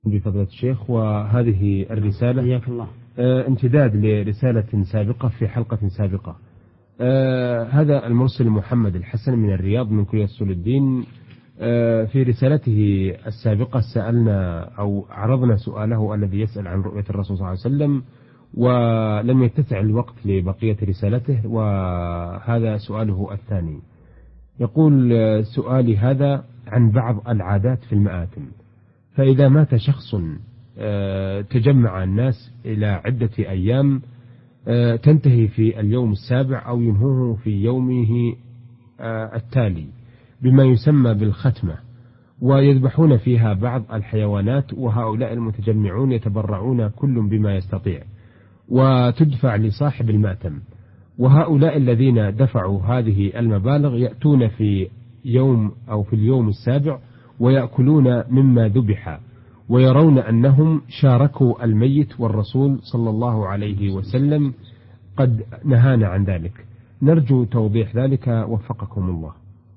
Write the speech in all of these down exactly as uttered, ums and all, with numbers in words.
بفضيلة الشيخ. وهذه الرسالة حياك الله آه امتداد لرسالة سابقة في حلقة سابقة. آه هذا المرسل محمد الحسن من الرياض من كلية أصول الدين. آه في رسالته السابقة سألنا أو عرضنا سؤاله الذي يسأل عن رؤية الرسول صلى الله عليه وسلم، ولم يتسع الوقت لبقية رسالته، وهذا سؤاله الثاني. يقول آه سؤالي هذا عن بعض العادات في المآتم. فإذا مات شخص تجمع الناس إلى عدة أيام تنتهي في اليوم السابع أو ينهوه في يومه التالي بما يسمى بالختمة، ويذبحون فيها بعض الحيوانات، وهؤلاء المتجمعون يتبرعون كل بما يستطيع، وتدفع لصاحب المأتم. وهؤلاء الذين دفعوا هذه المبالغ يأتون في يوم أو في اليوم السابع ويأكلون مما ذبح، ويرون أنهم شاركوا الميت، والرسول صلى الله عليه وسلم قد نهانا عن ذلك. نرجو توضيح ذلك وفقكم الله.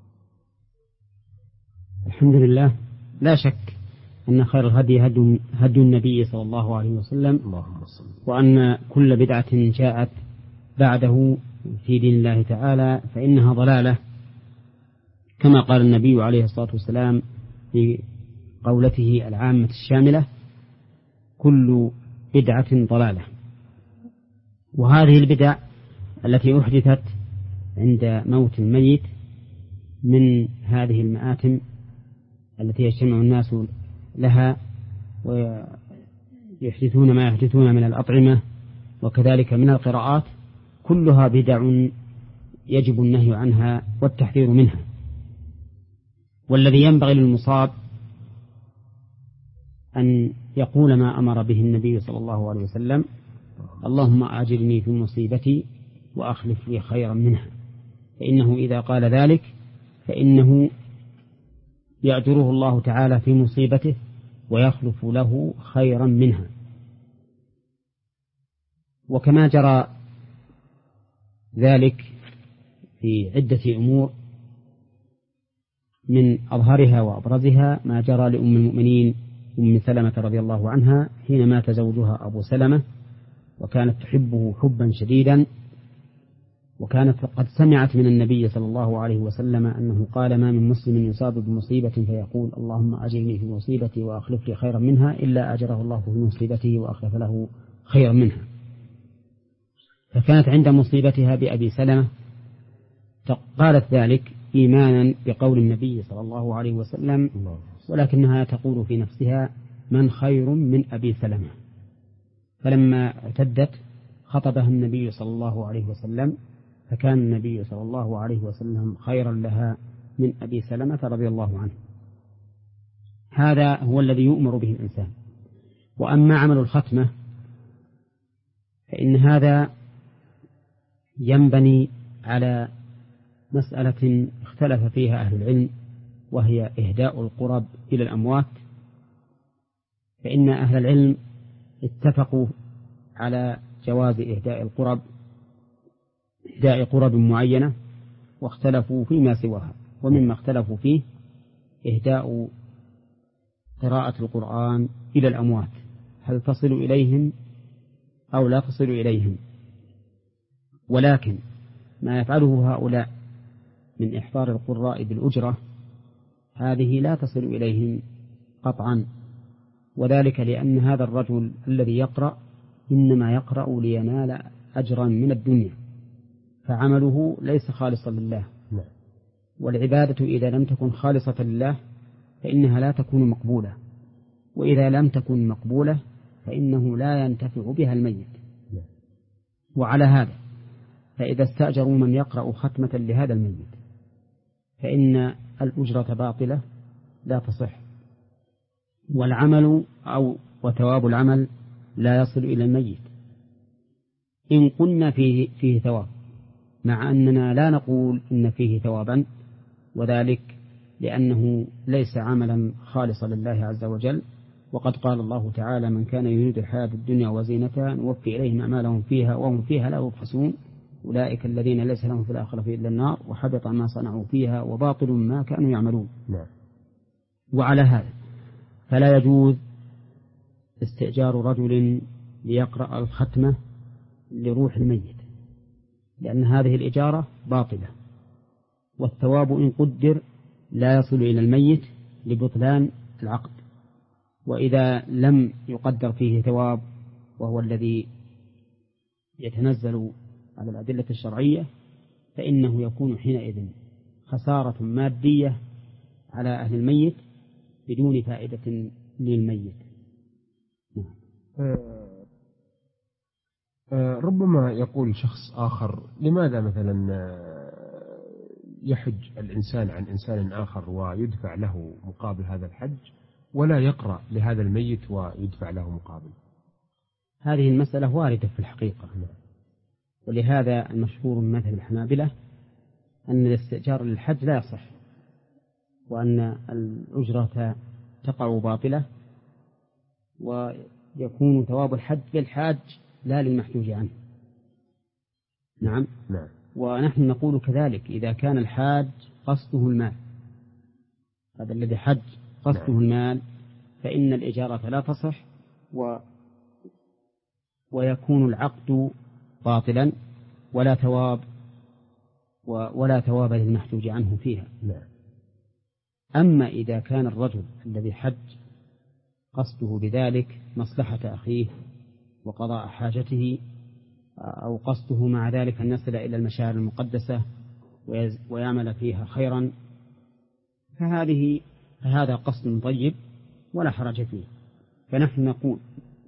الحمد لله، لا شك أن خير الهدي هدي, هدي النبي صلى الله عليه وسلم، اللهم صل. وأن كل بدعة جاءت بعده في دين الله تعالى فإنها ضلالة، كما قال النبي عليه الصلاة والسلام في قولته العامة الشاملة: كل بدعة ضلالة. وهذه البدع التي أحدثت عند موت الميت من هذه المآتم التي يجتمع الناس لها ويحدثون ما يحدثون من الأطعمة وكذلك من القراءات، كلها بدع يجب النهي عنها والتحذير منها. والذي ينبغي للمصاب أن يقول ما أمر به النبي صلى الله عليه وسلم: اللهم أجرني في مصيبتي وأخلف لي خيرا منها. فإنه إذا قال ذلك فإنه يأجره الله تعالى في مصيبته ويخلف له خيرا منها. وكما جرى ذلك في عدة أمور، من أظهرها وأبرزها ما جرى لأم المؤمنين أم سلمة رضي الله عنها حين مات زوجها أبو سلمة، وكانت تحبه حبا شديدا، وكانت قد سمعت من النبي صلى الله عليه وسلم أنه قال: ما من مسلم يصاب بمصيبة فيقول اللهم أجرني في مصيبتي وأخلف لي خيرا منها إلا أجره الله في مصيبته وأخلف له خيرا منها. فكانت عند مصيبتها بأبي سلمة قالت ذلك إيمانا بقول النبي صلى الله عليه وسلم، ولكنها تقول في نفسها: من خير من أبي سلمة؟ فلما اعتدت خطبها النبي صلى الله عليه وسلم، فكان النبي صلى الله عليه وسلم خيرا لها من أبي سلمة رضي الله عنه. هذا هو الذي يؤمر به الإنسان. وأما عمل الختمة فإن هذا ينبني على مسألة اختلف فيها أهل العلم، وهي إهداء القرب إلى الأموات. فإن أهل العلم اتفقوا على جواز إهداء القرب إهداء قرب معينة، واختلفوا فيما سواها. ومما اختلفوا فيه إهداء قراءة القرآن إلى الأموات، هل تصل إليهم أو لا تصل إليهم. ولكن ما يفعله هؤلاء من إحضار القراء بالأجرة هذه لا تصل إليهم قطعا، وذلك لأن هذا الرجل الذي يقرأ إنما يقرأ لينال أجرا من الدنيا، فعمله ليس خالصا لله. والعبادة إذا لم تكن خالصة لله فإنها لا تكون مقبولة، وإذا لم تكن مقبولة فإنه لا ينتفع بها الميت. وعلى هذا فإذا استأجروا من يقرأ ختمة لهذا الميت فإن الأجرة باطلة لا تصح، والعمل أو وثواب العمل لا يصل إلى الميت. إن قلنا فيه, فيه ثواب، مع أننا لا نقول إن فيه ثوابا، وذلك لأنه ليس عملا خالصا لله عز وجل. وقد قال الله تعالى: من كان يريد الحياة الدنيا وزينتها نوفي إليهم أعمالهم فيها وهم فيها لا يبخسون أولئك الذين ليس لهم في الآخرة إلا النار وحبط ما صنعوا فيها وباطل ما كانوا يعملون. نعم. وعلى هذا فلا يجوز استئجار رجل ليقرأ الختمة لروح الميت، لأن هذه الإجارة باطلة، والثواب إن قدر لا يصل إلى الميت لبطلان العقد. وإذا لم يقدر فيه ثواب وهو الذي يتنزل على الأدلة الشرعية فإنه يكون حينئذ خسارة مادية على أهل الميت بدون فائدة للميت. ربما يقول شخص آخر: لماذا مثلا يحج الإنسان عن إنسان آخر ويدفع له مقابل هذا الحج ولا يقرأ لهذا الميت ويدفع له مقابل؟ هذه المسألة واردة في الحقيقة، ولهذا المشهور من مذهب الحنابلة أن الاستئجار للحج لا يصح، وأن الأجرة تقع باطلة، ويكون ثواب الحج للحاج لا للمحجوج عنه. نعم. نعم. ونحن نقول كذلك إذا كان الحاج قصده المال، هذا الذي حج قصده نعم. المال، فإن الإجارة لا تصح و ويكون العقد باطلا ولا ثواب ولا ثواب للمحجوج عنه فيها. لا. أما إذا كان الرجل الذي حج قصده بذلك مصلحة أخيه وقضاء حاجته، أو قصده مع ذلك أن يصل إلى المشاعر المقدسة ويعمل فيها خيرا، فهذه فهذا قصد طيب ولا حرج فيه. فنحن نقول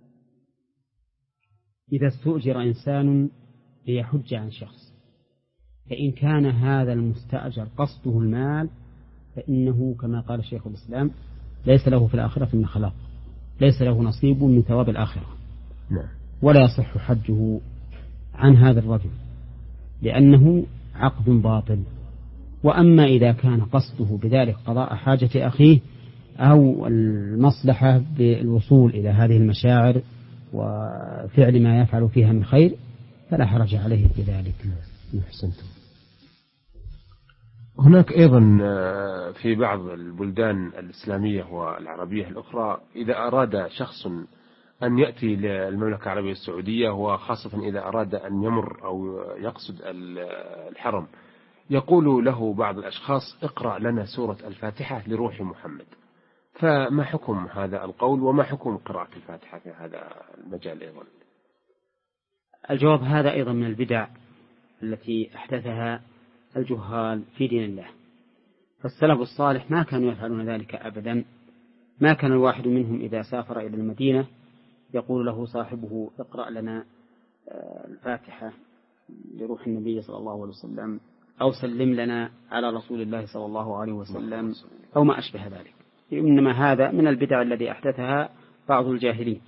إذا استؤجر إنسان ليحج عن شخص، فإن كان هذا المستأجر قصده المال فإنه كما قال شيخ الإسلام ليس له في الآخرة من خلاق، ليس له نصيب من ثواب الآخرة. نعم. ولا يصح حجه عن هذا الرجل لأنه عقد باطل. وأما إذا كان قصده بذلك قضاء حاجة أخيه أو المصلحة بالوصول إلى هذه المشاعر وفعل ما يفعل فيها من خير فلا حرج عليه بذلك. أحسنتم. هناك أيضا في بعض البلدان الإسلامية والعربية الأخرى إذا أراد شخص أن يأتي للمملكة العربية السعودية، وخاصة إذا أراد أن يمر أو يقصد الحرم، يقول له بعض الأشخاص: اقرأ لنا سورة الفاتحة لروح محمد. فما حكم هذا القول وما حكم قراءة الفاتحة في هذا المجال أيضا؟ الجواب هذا أيضا من البدع التي أحدثها الجهال في دين الله. فالسلف الصالح ما كانوا يفعلون ذلك أبدا. ما كان الواحد منهم إذا سافر إلى المدينة يقول له صاحبه: اقرأ لنا الفاتحة لروح النبي صلى الله عليه وسلم، أو سلم لنا على رسول الله صلى الله عليه وسلم، أو ما أشبه ذلك. إنما هذا من البدع التي أحدثها بعض الجاهلين.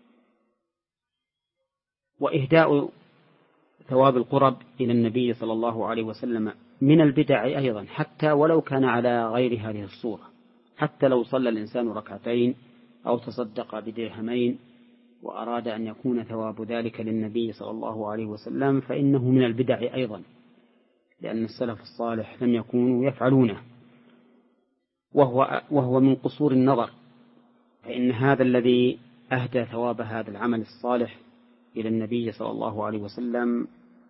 وإهداء ثواب القرب إلى النبي صلى الله عليه وسلم من البدع أيضا، حتى ولو كان على غير هذه الصورة. حتى لو صلى الإنسان ركعتين أو تصدق بدرهمين وأراد أن يكون ثواب ذلك للنبي صلى الله عليه وسلم فإنه من البدع أيضا، لأن السلف الصالح لم يكونوا يفعلونه، وهو, وهو من قصور النظر. فإن هذا الذي أهدى ثواب هذا العمل الصالح إلى النبي صلى الله عليه وسلم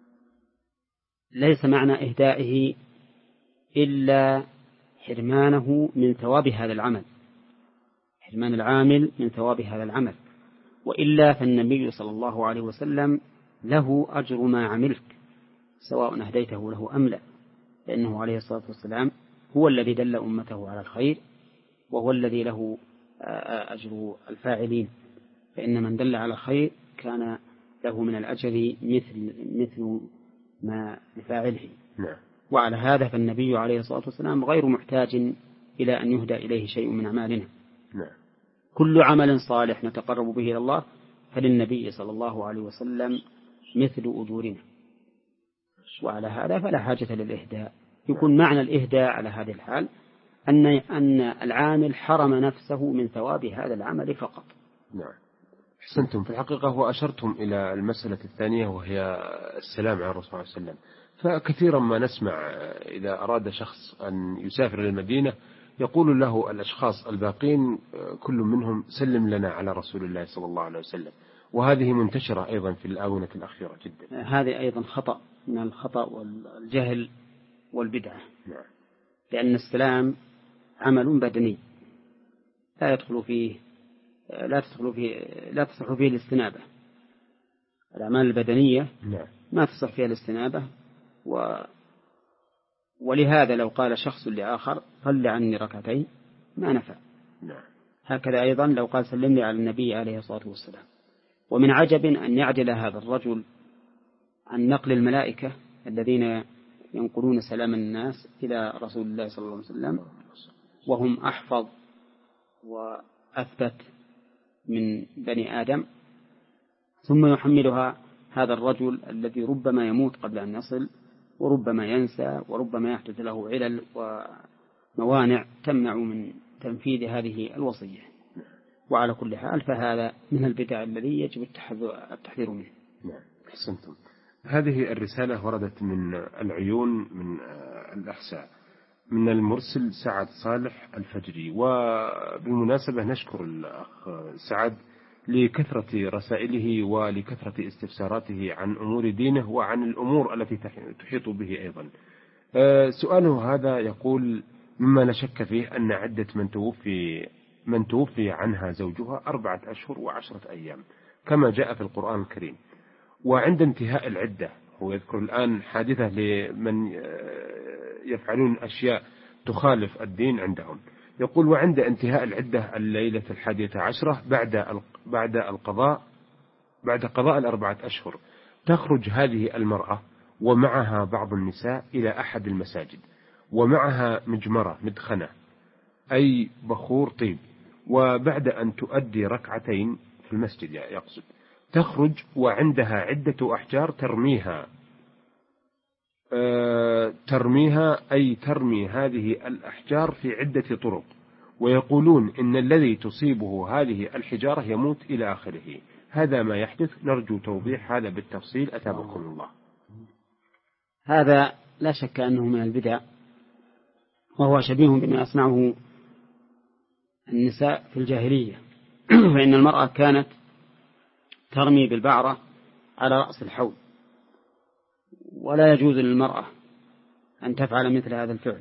ليس معنى إهدائه إلا حرمانه من ثواب هذا العمل، حرمان العامل من ثواب هذا العمل. وإلا فالنبي صلى الله عليه وسلم له أجر ما عملت سواء أهديته له أم لا، لأنه عليه الصلاة والسلام هو الذي دل أمته على الخير، وهو الذي له أجر الفاعلين. فإن من دل على الخير كان له من الأجر مثل مثل ما لفاعله. نعم. وعلى هذا فالنبي عليه الصلاة والسلام غير محتاج إلى أن يهدى إليه شيء من أعمالنا. نعم. كل عمل صالح نتقرب به إلى الله فللنبي صلى الله عليه وسلم مثل أجورنا. وعلى هذا فلا حاجة للإهداء. يكون معنى الإهداء على هذه الحال أن أن العامل حرم نفسه من ثواب هذا العمل فقط. نعم. أحسنتم. في الحقيقة وأشرتم إلى المسألة الثانية وهي السلام على الرسول صلى الله عليه وسلم. فكثيرا ما نسمع إذا أراد شخص أن يسافر إلى المدينة يقول له الأشخاص الباقين كل منهم سلم لنا على رسول الله صلى الله عليه وسلم، وهذه منتشرة أيضا في الآونة الأخيرة جدا. هذه أيضا خطأ من الخطأ والجهل والبدعة. نعم. لأن السلام عمل بدني لا يدخل فيه لا تدخل فيه لا تصح فيه الاستنابة. الأعمال البدنية نعم. ما تصح فيها الاستنابة، و ولهذا لو قال شخص لآخر صل عني ركعتين ما نفع. نعم. هكذا أيضا لو قال سلم لي على النبي عليه الصلاة والسلام. ومن عجب أن يعجل هذا الرجل عن نقل الملائكة الذين ينقلون سلام الناس إلى رسول الله صلى الله عليه وسلم، وهم أحفظ وأثبت من بني آدم، ثم يحملها هذا الرجل الذي ربما يموت قبل أن يصل، وربما ينسى، وربما يحدث له علل وموانع تمنع من تنفيذ هذه الوصية. وعلى كل حال فهذا من البدع الذي يجب التحذير منه. نعم. أحسنتم. هذه الرسالة وردت من العيون من الأحساء من المرسل سعد صالح الفجري. وبالمناسبة نشكر الأخ سعد لكثرة رسائله ولكثرة استفساراته عن أمور دينه وعن الأمور التي تحيط به أيضا. سؤاله هذا يقول: مما لا شك فيه أن عدة من توفي من توفي عنها زوجها أربعة أشهر وعشرة أيام كما جاء في القرآن الكريم، وعند انتهاء العدة، هو يذكر الآن حادثة لمن يفعلون أشياء تخالف الدين عندهم، يقول: وعند انتهاء العدة الليلة الحادية عشرة بعد بعد القضاء بعد قضاء الأربعة أشهر تخرج هذه المرأة ومعها بعض النساء إلى أحد المساجد، ومعها مجمرة مدخنة أي بخور طيب، وبعد أن تؤدي ركعتين في المسجد يقصد تخرج وعندها عدة أحجار ترميها أه ترميها أي ترمي هذه الأحجار في عدة طرق، ويقولون إن الذي تصيبه هذه الحجارة يموت إلى آخره. هذا ما يحدث، نرجو توضيح هذا بالتفصيل أتابعكم الله. هذا لا شك أنه من البدع، وهو شبيه بما يصنعه النساء في الجاهلية. فإن المرأة كانت ترمي بالبعرة على رأس الحوض، ولا يجوز للمرأة أن تفعل مثل هذا الفعل.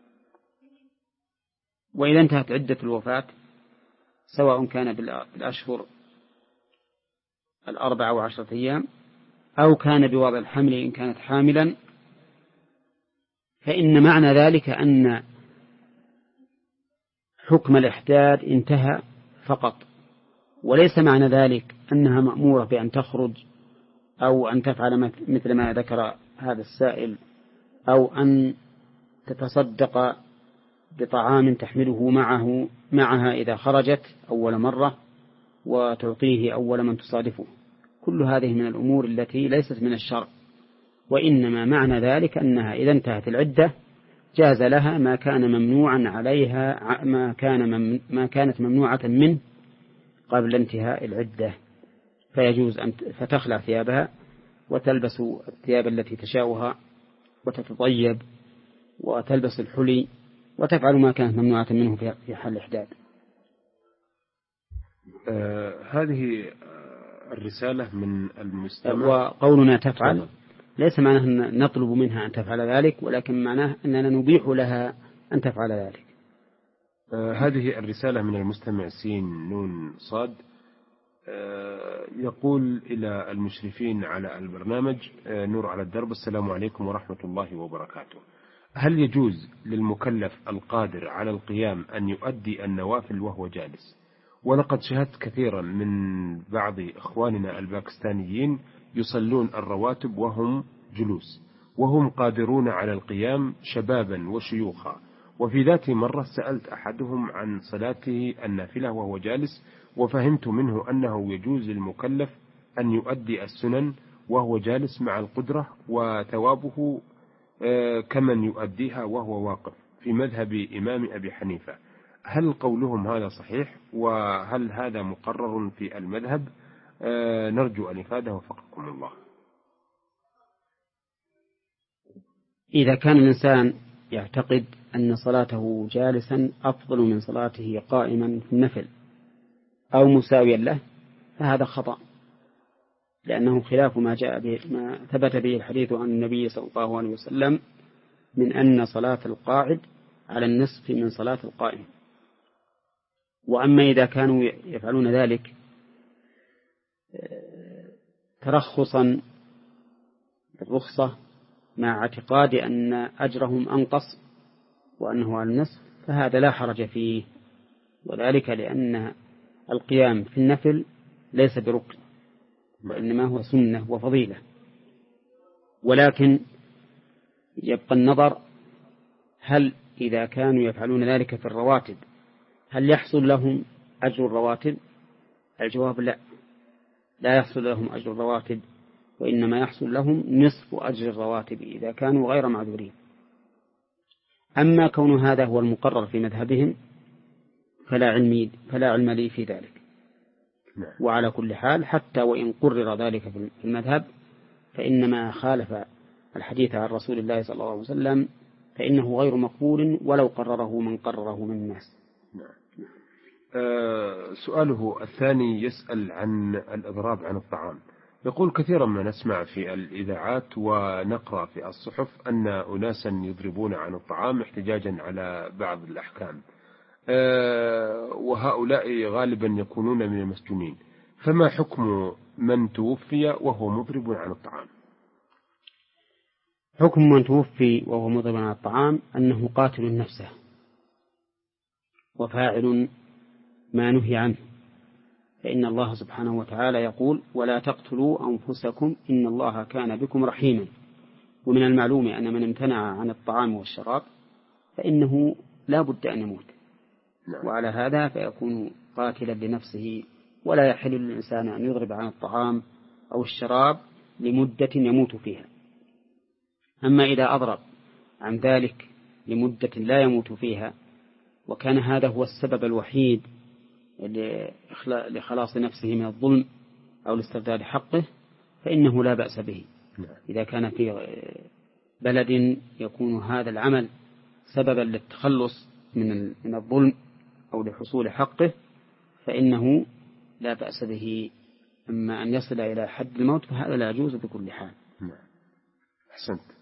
وإذا انتهت عدة الوفاة سواء كان بالأشهر الأربعة وعشرة أيام أو كان بوضع الحمل إن كانت حاملا، فإن معنى ذلك أن حكم الإحداد انتهى فقط، وليس معنى ذلك أنها مأمورة بأن تخرج أو أن تفعل مثل ما ذكر هذا السائل، أو أن تتصدق بطعام تحمله معه معها إذا خرجت أول مرة وتعطيه أول من تصادفه. كل هذه من الأمور التي ليست من الشرع، وإنما معنى ذلك أنها إذا انتهت العدة جاز لها ما كان ممنوعا عليها ما كان ما كانت ممنوعة منه قبل انتهاء العدة، فيجوز أن فتخلع ثيابها وتلبس الثياب التي تشاؤها وتتطيب وتلبس الحلي وتفعل ما كانت ممنوعة منه في حال الإحداد. آه هذه الرسالة من المستمع. وقولنا تفعل ليس معناه أن نطلب منها أن تفعل ذلك، ولكن معناه أننا نبيح لها أن تفعل ذلك. آه هذه الرسالة من المستمع سين نون صاد. آه يقول إلى المشرفين على البرنامج آه نور على الدرب: السلام عليكم ورحمة الله وبركاته. هل يجوز للمكلف القادر على القيام أن يؤدي النوافل وهو جالس؟ ولقد شاهدت كثيرا من بعض إخواننا الباكستانيين يصلون الرواتب وهم جلوس، وهم قادرون على القيام شبابا وشيوخا. وفي ذات مرة سألت أحدهم عن صلاته النافلة وهو جالس، وفهمت منه أنه يجوز للمكلف أن يؤدي السنن وهو جالس مع القدرة وثوابه كمن يؤديها وهو واقف في مذهب إمام أبي حنيفة. هل قولهم هذا صحيح؟ وهل هذا مقرر في المذهب؟ آه نرجو الإفادة وفقكم الله. إذا كان الإنسان يعتقد أن صلاته جالسا أفضل من صلاته قائما في النفل أو مساويا له، فهذا خطأ، لأنه خلاف ما جاء به ما ثبت به الحديث عن النبي صلى الله عليه وسلم من أن صلاة القاعد على النصف من صلاة القائم. وأما إذا كانوا يفعلون ذلك ترخصا بالرخصة مع اعتقاد أن أجرهم أنقص وأنه على النصف، فهذا لا حرج فيه، وذلك لأن القيام في النفل ليس بركن، وإنما هو سنة وفضيلة. ولكن يبقى النظر، هل إذا كانوا يفعلون ذلك في الرواتب هل يحصل لهم أجر الرواتب؟ الجواب لا، لا يحصل لهم أجر الرواتب، وإنما يحصل لهم نصف أجر الرواتب إذا كانوا غير معذورين. أما كون هذا هو المقرر في مذهبهم فلا علم فلا علم لي في ذلك. وعلى كل حال حتى وإن قرر ذلك في المذهب فإنما خالف الحديث عن رسول الله صلى الله عليه وسلم، فإنه غير مقبول ولو قرره من قرره من الناس. أه سؤاله الثاني يسأل عن الإضراب عن الطعام. يقول كثيرا ما نسمع في الإذاعات ونقرأ في الصحف أن أناسا يضربون عن الطعام احتجاجا على بعض الأحكام، أه وهؤلاء غالبا يكونون من المسجونين، فما حكم من توفي وهو مضرب عن الطعام؟ حكم من توفي وهو مضرب عن الطعام أنه قاتل نفسه وفاعل ما نهي عنه، فإن الله سبحانه وتعالى يقول: ولا تقتلوا أنفسكم إن الله كان بكم رحيما. ومن المعلوم أن من امتنع عن الطعام والشراب فإنه لا بد أن يموت، وعلى هذا فيكون قاتلا لنفسه، ولا يحل للإنسان أن يضرب عن الطعام أو الشراب لمدة يموت فيها. أما إذا أضرب عن ذلك لمدة لا يموت فيها وكان هذا هو السبب الوحيد لخلاص نفسه من الظلم أو لاسترداد حقه فإنه لا بأس به. إذا كان في بلد يكون هذا العمل سببا للتخلص من من الظلم أو لحصول حقه فإنه لا بأس به. أما أن يصل إلى حد الموت فهذا لا يجوز بكل حال. أحسنت.